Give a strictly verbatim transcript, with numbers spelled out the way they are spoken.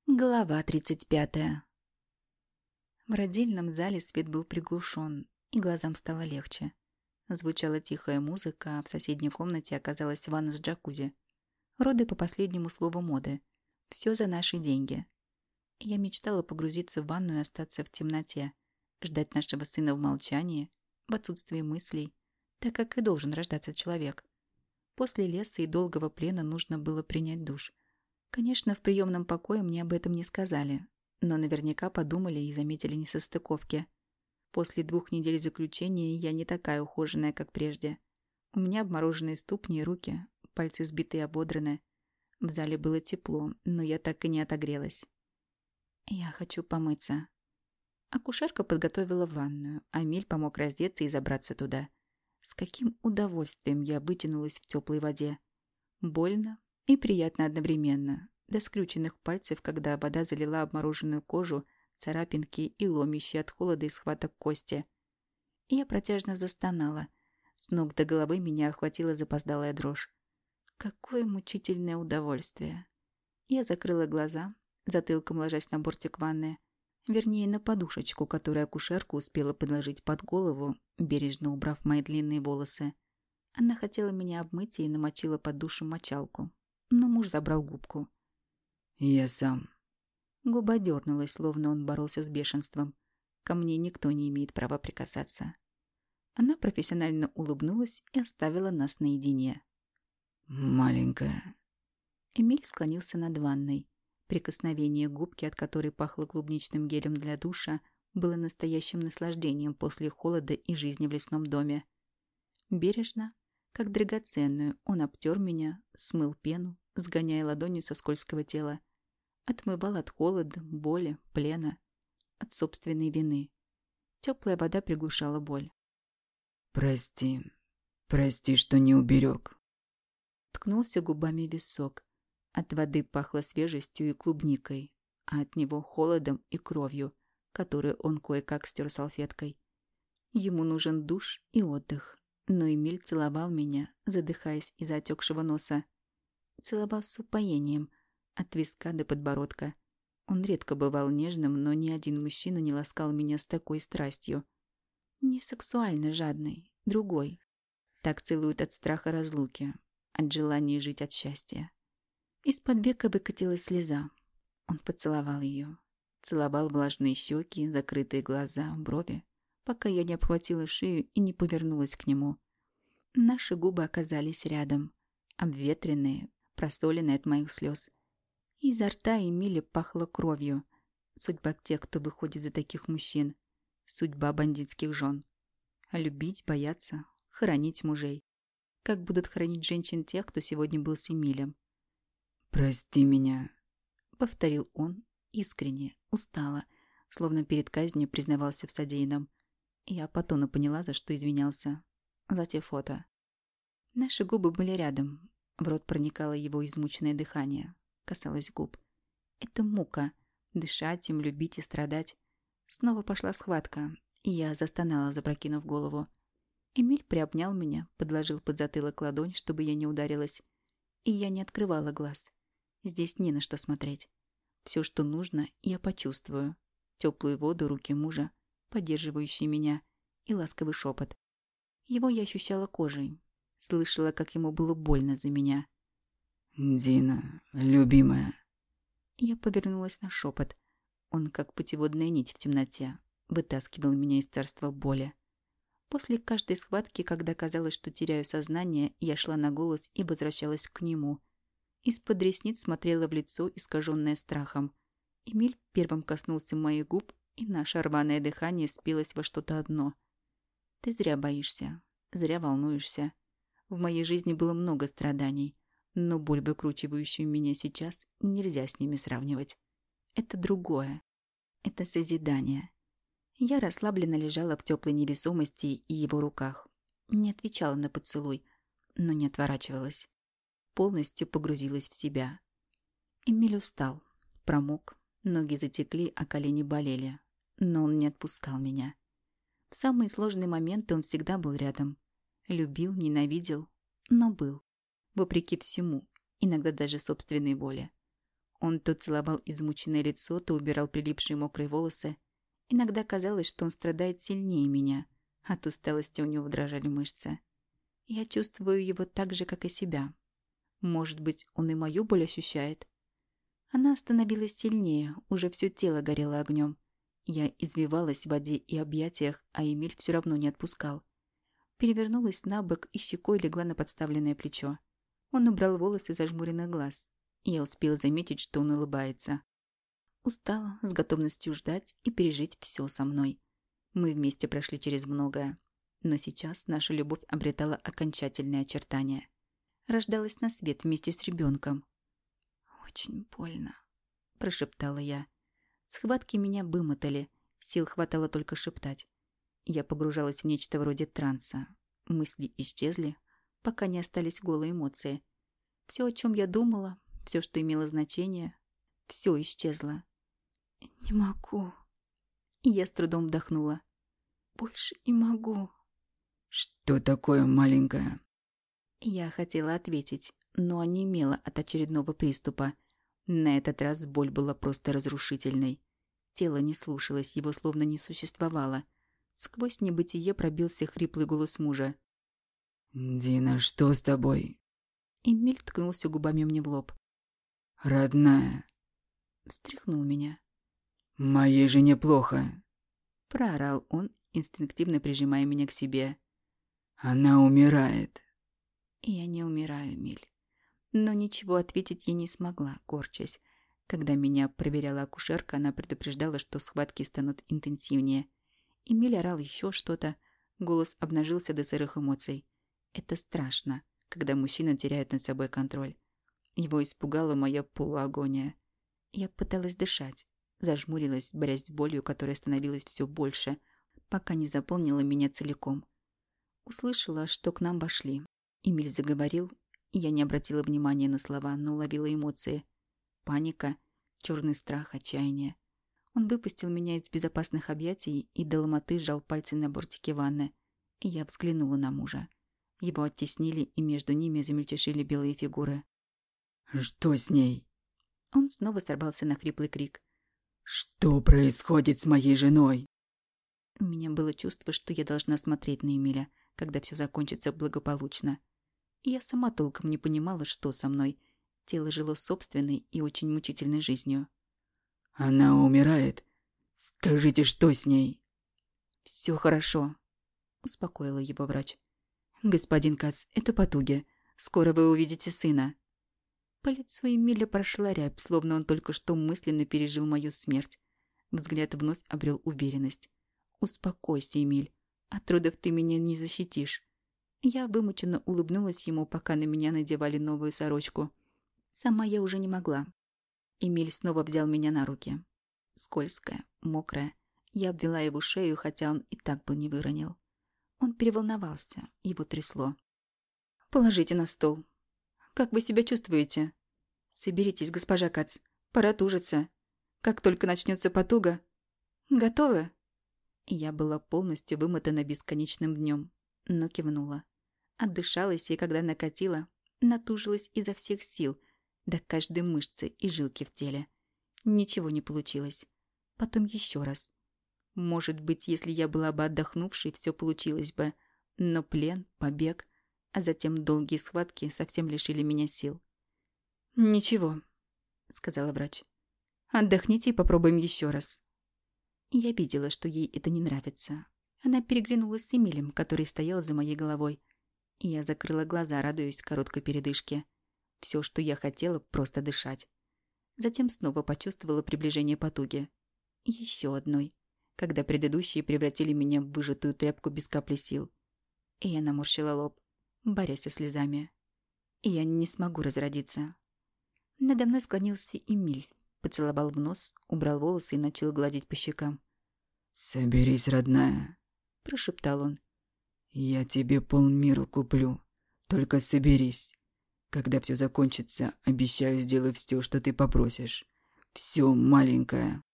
Глава тридцать пятая. В родильном зале свет был приглушен, и глазам стало легче. Звучала тихая музыка, а в соседней комнате оказалась ванна с джакузи. Роды по последнему слову моды. Все за наши деньги. Я мечтала погрузиться в ванну и остаться в темноте, ждать нашего сына в молчании, в отсутствии мыслей, так как и должен рождаться человек. После леса и долгого плена нужно было принять душ. Конечно, в приемном покое мне об этом не сказали, но наверняка подумали и заметили несостыковки. После двух недель заключения я не такая ухоженная, как прежде. У меня обмороженные ступни и руки, пальцы сбитые и ободраны. В зале было тепло, но я так и не отогрелась. Я хочу помыться. Акушерка подготовила ванную, а Эмиль помог раздеться и забраться туда. С каким удовольствием я вытянулась в теплой воде. Больно и приятно одновременно, до скрюченных пальцев, когда вода залила обмороженную кожу, царапинки и ломящие от холода и схваток кости. Я протяжно застонала. С ног до головы меня охватила запоздалая дрожь. Какое мучительное удовольствие. Я закрыла глаза, затылком ложась на бортик ванны, вернее, на подушечку, которую акушерка успела подложить под голову, бережно убрав мои длинные волосы. Она хотела меня обмыть и намочила под душем мочалку. Но муж забрал губку. «Я сам». Губа дернулась, словно он боролся с бешенством. Ко мне никто не имеет права прикасаться. Она профессионально улыбнулась и оставила нас наедине. «Маленькая». Эмиль склонился над ванной. Прикосновение губки, от которой пахло клубничным гелем для душа, было настоящим наслаждением после холода и жизни в лесном доме. Бережно, как драгоценную, он обтер меня, смыл пену, сгоняя ладонью со скользкого тела. Отмывал от холода, боли, плена, от собственной вины. Теплая вода приглушала боль. «Прости, прости, что не уберег». Ткнулся губами в висок. От воды пахло свежестью и клубникой, а от него холодом и кровью, которую он кое-как стер салфеткой. Ему нужен душ и отдых. Но Эмиль целовал меня, задыхаясь из-за отекшего носа. Целовал с упоением, от виска до подбородка. Он редко бывал нежным, но ни один мужчина не ласкал меня с такой страстью. Не сексуально жадный, другой. Так целуют от страха разлуки, от желания жить от счастья. Из-под века выкатилась слеза. Он поцеловал ее. Целовал влажные щеки, закрытые глаза, брови, пока я не обхватила шею и не повернулась к нему. Наши губы оказались рядом, обветренные, просоленные от моих слез. Изо рта Эмиля пахло кровью. Судьба тех, кто выходит за таких мужчин. Судьба бандитских жен. А любить, бояться, хоронить мужей. Как будут хоронить женщин тех, кто сегодня был с Эмилем. «Прости меня», — повторил он искренне, устало, словно перед казнью признавался в содеянном. Я по тону поняла, за что извинялся. За те фото. Наши губы были рядом. В рот проникало его измученное дыхание. Касалось губ. Это мука. Дышать им, любить и страдать. Снова пошла схватка, и я застонала, запрокинув голову. Эмиль приобнял меня, подложил под затылок ладонь, чтобы я не ударилась. И я не открывала глаз. Здесь не на что смотреть. Все, что нужно, я почувствую. Теплую воду, руки мужа, поддерживающие меня, и ласковый шепот. Его я ощущала кожей. Слышала, как ему было больно за меня. «Дина, любимая». Я повернулась на шепот. Он, как путеводная нить в темноте, вытаскивал меня из царства боли. После каждой схватки, когда казалось, что теряю сознание, я шла на голос и возвращалась к нему. Из-под ресниц смотрела в лицо, искаженное страхом. Эмиль первым коснулся моих губ, и наше рваное дыхание спилось во что-то одно. Ты зря боишься, зря волнуешься. В моей жизни было много страданий, но боль, выкручивающую меня сейчас, нельзя с ними сравнивать. Это другое. Это созидание. Я расслабленно лежала в теплой невесомости и его руках. Не отвечала на поцелуй, но не отворачивалась. Полностью погрузилась в себя. Эмиль устал, промок, ноги затекли, а колени болели. Но он не отпускал меня. В самые сложные моменты он всегда был рядом. Любил, ненавидел, но был. Вопреки всему, иногда даже собственной воле. Он то целовал измученное лицо, то убирал прилипшие мокрые волосы. Иногда казалось, что он страдает сильнее меня. От усталости у него дрожали мышцы. Я чувствую его так же, как и себя. Может быть, он и мою боль ощущает? Она становилась сильнее, уже все тело горело огнем. Я извивалась в воде и объятиях, а Эмиль все равно не отпускал. Перевернулась на бок и щекой легла на подставленное плечо. Он убрал волосы зажмуренных глаз. Я успела заметить, что он улыбается. Устала, с готовностью ждать и пережить все со мной. Мы вместе прошли через многое. Но сейчас наша любовь обретала окончательные очертания. Рождалась на свет вместе с ребенком. «Очень больно», – прошептала я. Схватки меня вымотали, сил хватало только шептать. Я погружалась в нечто вроде транса. Мысли исчезли, пока не остались голые эмоции. Все, о чем я думала, все, что имело значение, все исчезло. «Не могу». Я с трудом вдохнула. «Больше не могу». «Что такое, маленькая?» Я хотела ответить, но онемела от очередного приступа. На этот раз боль была просто разрушительной. Тело не слушалось, его словно не существовало. Сквозь небытие пробился хриплый голос мужа. «Дина, что с тобой?» Эмиль ткнулся губами мне в лоб. «Родная». Встряхнул меня. «Моей жене плохо». Проорал он, инстинктивно прижимая меня к себе. «Она умирает». Я не умираю, Эмиль. Но ничего ответить я не смогла, корчась. Когда меня проверяла акушерка, она предупреждала, что схватки станут интенсивнее. Эмиль орал еще что-то. Голос обнажился до сырых эмоций. Это страшно, когда мужчина теряет над собой контроль. Его испугала моя полуагония. Я пыталась дышать, зажмурилась, борясь с болью, которая становилась все больше, пока не заполнила меня целиком. Услышала, что к нам вошли. Эмиль заговорил, и я не обратила внимания на слова, но уловила эмоции. Паника, черный страх, отчаяние. Он выпустил меня из безопасных объятий и до ломоты сжал пальцы на бортике ванны. И я взглянула на мужа. Его оттеснили, и между ними замельтешили белые фигуры. «Что с ней?» Он снова сорвался на хриплый крик. «Что происходит с моей женой?» У меня было чувство, что я должна смотреть на Эмиля, когда все закончится благополучно. И я сама толком не понимала, что со мной. Тело жило собственной и очень мучительной жизнью. «Она умирает? Скажите, что с ней?» «Все хорошо», — успокоила его врач. «Господин Кац, это потуги. Скоро вы увидите сына». По лицу Эмиля прошла рябь, словно он только что мысленно пережил мою смерть. Взгляд вновь обрел уверенность. «Успокойся, Эмиль. От родов ты меня не защитишь». Я вымученно улыбнулась ему, пока на меня надевали новую сорочку. Сама я уже не могла. Эмиль снова взял меня на руки. Скользкая, мокрая. Я обвела его шею, хотя он и так бы не выронил. Он переволновался, его трясло. «Положите на стол. Как вы себя чувствуете?» «Соберитесь, госпожа Кац. Пора тужиться. Как только начнется потуга. Готовы?» Я была полностью вымотана бесконечным днем, но кивнула. Отдышалась, и когда накатила, натужилась изо всех сил, до каждой мышцы и жилки в теле. Ничего не получилось. Потом еще раз. Может быть, если я была бы отдохнувшей, все получилось бы. Но плен, побег, а затем долгие схватки совсем лишили меня сил. «Ничего», — сказала врач. «Отдохните и попробуем еще раз». Я видела, что ей это не нравится. Она переглянулась с Эмилем, который стоял за моей головой. И я закрыла глаза, радуясь короткой передышке. Все, что я хотела, просто дышать. Затем снова почувствовала приближение потуги. Еще одной, когда предыдущие превратили меня в выжатую тряпку без капли сил. И я наморщила лоб, борясь со слезами. И я не смогу разродиться. Надо мной склонился Эмиль, поцеловал в нос, убрал волосы и начал гладить по щекам. «Соберись, родная», — прошептал он. «Я тебе полмира куплю. Только соберись. Когда все закончится, обещаю, сделаю все, что ты попросишь. Все, маленькая».